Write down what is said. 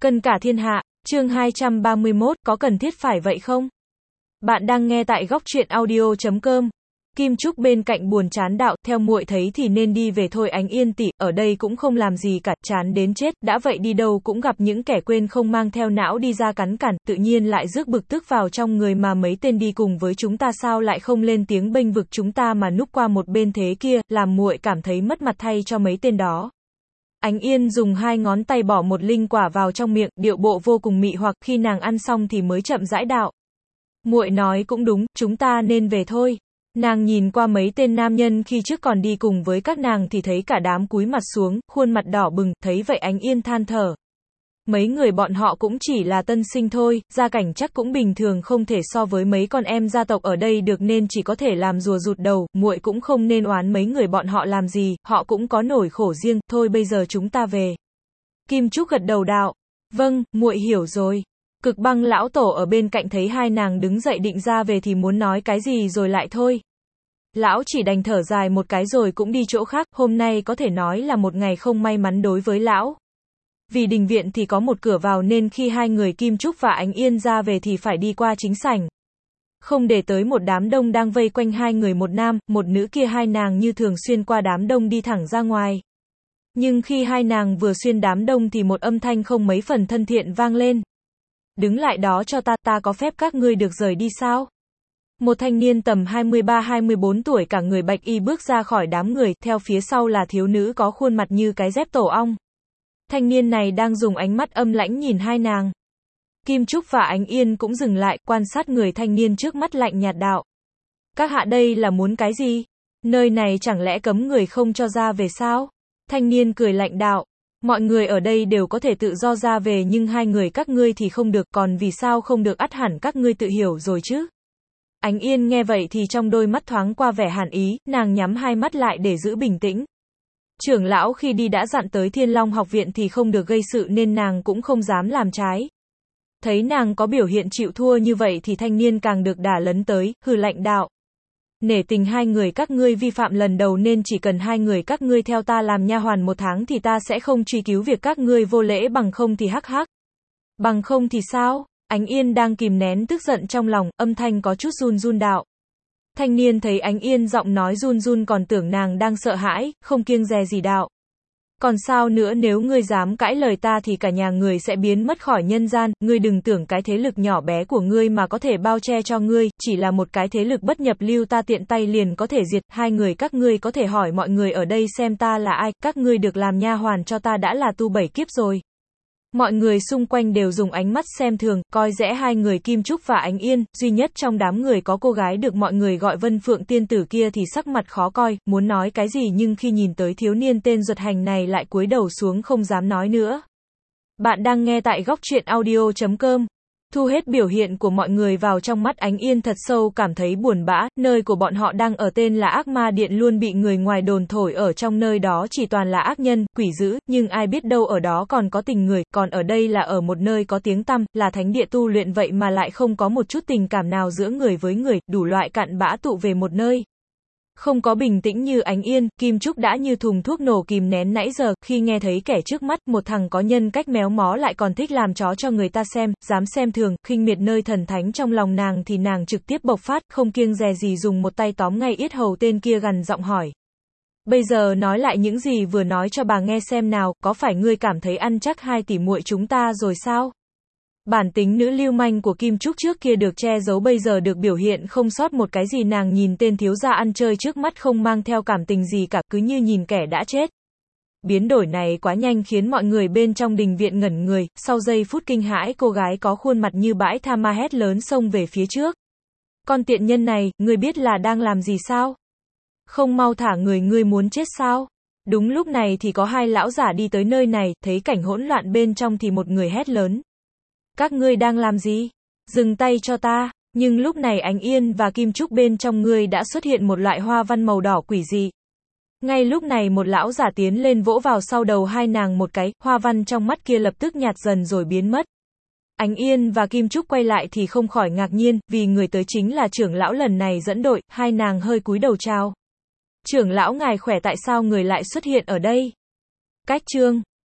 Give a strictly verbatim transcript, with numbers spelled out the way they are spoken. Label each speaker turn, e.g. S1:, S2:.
S1: Cân cả thiên hạ, chương hai trăm ba mươi mốt, có cần thiết phải vậy không? Bạn đang nghe tại góc truyện audio chấm com. Kim Trúc bên cạnh buồn chán đạo, theo muội thấy thì nên đi về thôi Ánh Yên tỷ, ở đây cũng không làm gì cả, chán đến chết, đã vậy đi đâu cũng gặp những kẻ quên không mang theo não đi ra cắn cản, tự nhiên lại rước bực tức vào trong người mà mấy tên đi cùng với chúng ta sao lại không lên tiếng bênh vực chúng ta mà núp qua một bên thế kia, làm muội cảm thấy mất mặt thay cho mấy tên đó. Ánh Yên dùng hai ngón tay bỏ một linh quả vào trong miệng, điệu bộ vô cùng mị hoặc, khi nàng ăn xong thì mới chậm rãi đạo. Muội nói cũng đúng, chúng ta nên về thôi. Nàng nhìn qua mấy tên nam nhân khi trước còn đi cùng với các nàng thì thấy cả đám cúi mặt xuống, khuôn mặt đỏ bừng, thấy vậy Ánh Yên than thở. Mấy người bọn họ cũng chỉ là tân sinh thôi, gia cảnh chắc cũng bình thường không thể so với mấy con em gia tộc ở đây được nên chỉ có thể làm rùa rụt đầu, muội cũng không nên oán mấy người bọn họ làm gì, họ cũng có nỗi khổ riêng, thôi bây giờ chúng ta về. Kim Trúc gật đầu đạo. Vâng, muội hiểu rồi. Cực Băng lão tổ ở bên cạnh thấy hai nàng đứng dậy định ra về thì muốn nói cái gì rồi lại thôi. Lão chỉ đành thở dài một cái rồi cũng đi chỗ khác, hôm nay có thể nói là một ngày không may mắn đối với lão. Vì đình viện thì có một cửa vào nên khi hai người Kim Trúc và Ánh Yên ra về thì phải đi qua chính sảnh. Không để tới một đám đông đang vây quanh hai người một nam, một nữ kia hai nàng như thường xuyên qua đám đông đi thẳng ra ngoài. Nhưng khi hai nàng vừa xuyên đám đông thì một âm thanh không mấy phần thân thiện vang lên. Đứng lại đó cho ta, ta có phép các ngươi được rời đi sao? Một thanh niên tầm hai mươi ba hai mươi bốn tuổi cả người bạch y bước ra khỏi đám người, theo phía sau là thiếu nữ có khuôn mặt như cái dép tổ ong. Thanh niên này đang dùng ánh mắt âm lãnh nhìn hai nàng. Kim Trúc và Ánh Yên cũng dừng lại, quan sát người thanh niên trước mắt lạnh nhạt đạo. Các hạ đây là muốn cái gì? Nơi này chẳng lẽ cấm người không cho ra về sao? Thanh niên cười lạnh đạo. Mọi người ở đây đều có thể tự do ra về nhưng hai người các ngươi thì không được, còn vì sao không được ắt hẳn các ngươi tự hiểu rồi chứ? Ánh Yên nghe vậy thì trong đôi mắt thoáng qua vẻ hàn ý, nàng nhắm hai mắt lại để giữ bình tĩnh. Trưởng lão khi đi đã dặn tới Thiên Long học viện thì không được gây sự nên nàng cũng không dám làm trái. Thấy nàng có biểu hiện chịu thua như vậy thì thanh niên càng được đả lấn tới, hừ lạnh đạo. Nể tình hai người các ngươi vi phạm lần đầu nên chỉ cần hai người các ngươi theo ta làm nha hoàn một tháng thì ta sẽ không truy cứu việc các ngươi vô lễ, bằng không thì hắc hắc. Bằng không thì sao? Ánh Yên đang kìm nén tức giận trong lòng, âm thanh có chút run run đạo. Thanh niên thấy Ánh Yên giọng nói run run còn tưởng nàng đang sợ hãi, không kiêng dè gì đạo. Còn sao nữa, nếu ngươi dám cãi lời ta thì cả nhà người sẽ biến mất khỏi nhân gian, ngươi đừng tưởng cái thế lực nhỏ bé của ngươi mà có thể bao che cho ngươi, chỉ là một cái thế lực bất nhập lưu ta tiện tay liền có thể diệt, hai người các ngươi có thể hỏi mọi người ở đây xem ta là ai, các ngươi được làm nha hoàn cho ta đã là tu bảy kiếp rồi. Mọi người xung quanh đều dùng ánh mắt xem thường, coi rẽ hai người Kim Trúc và Ánh Yên, duy nhất trong đám người có cô gái được mọi người gọi Vân Phượng tiên tử kia thì sắc mặt khó coi, muốn nói cái gì nhưng khi nhìn tới thiếu niên tên Duật Hành này lại cúi đầu xuống không dám nói nữa. Bạn đang nghe tại góc truyện audio chấm com. Thu hết biểu hiện của mọi người vào trong mắt, Ánh Yên thật sâu cảm thấy buồn bã, nơi của bọn họ đang ở tên là Ác Ma Điện luôn bị người ngoài đồn thổi ở trong nơi đó chỉ toàn là ác nhân, quỷ dữ, nhưng ai biết đâu ở đó còn có tình người, còn ở đây là ở một nơi có tiếng tăm, là thánh địa tu luyện vậy mà lại không có một chút tình cảm nào giữa người với người, đủ loại cặn bã tụ về một nơi. Không có bình tĩnh như Ánh Yên, Kim Trúc đã như thùng thuốc nổ kìm nén nãy giờ, khi nghe thấy kẻ trước mắt, một thằng có nhân cách méo mó lại còn thích làm chó cho người ta xem, dám xem thường, khinh miệt nơi thần thánh trong lòng nàng thì nàng trực tiếp bộc phát, không kiêng dè gì dùng một tay tóm ngay yết hầu tên kia gằn giọng hỏi. Bây giờ nói lại những gì vừa nói cho bà nghe xem nào, có phải ngươi cảm thấy ăn chắc hai tỷ muội chúng ta rồi sao? Bản tính nữ lưu manh của Kim Trúc trước kia được che giấu bây giờ được biểu hiện không sót một cái gì, nàng nhìn tên thiếu gia ăn chơi trước mắt không mang theo cảm tình gì cả, cứ như nhìn kẻ đã chết. Biến đổi này quá nhanh khiến mọi người bên trong đình viện ngẩn người, sau giây phút kinh hãi cô gái có khuôn mặt như bãi tha ma hét lớn xông về phía trước. Con tiện nhân này, ngươi biết là đang làm gì sao? Không mau thả người, ngươi muốn chết sao? Đúng lúc này thì có hai lão giả đi tới nơi này, thấy cảnh hỗn loạn bên trong thì một người hét lớn. Các ngươi đang làm gì? Dừng tay cho ta. Nhưng lúc này Ánh Yên và Kim Trúc bên trong người đã xuất hiện một loại hoa văn màu đỏ quỷ dị. Ngay lúc này một lão giả tiến lên vỗ vào sau đầu hai nàng một cái, hoa văn trong mắt kia lập tức nhạt dần rồi biến mất. Ánh Yên và Kim Trúc quay lại thì không khỏi ngạc nhiên, vì người tới chính là trưởng lão lần này dẫn đội, hai nàng hơi cúi đầu chào. Trưởng lão ngài khỏe, tại sao người lại xuất hiện ở đây? Cách chương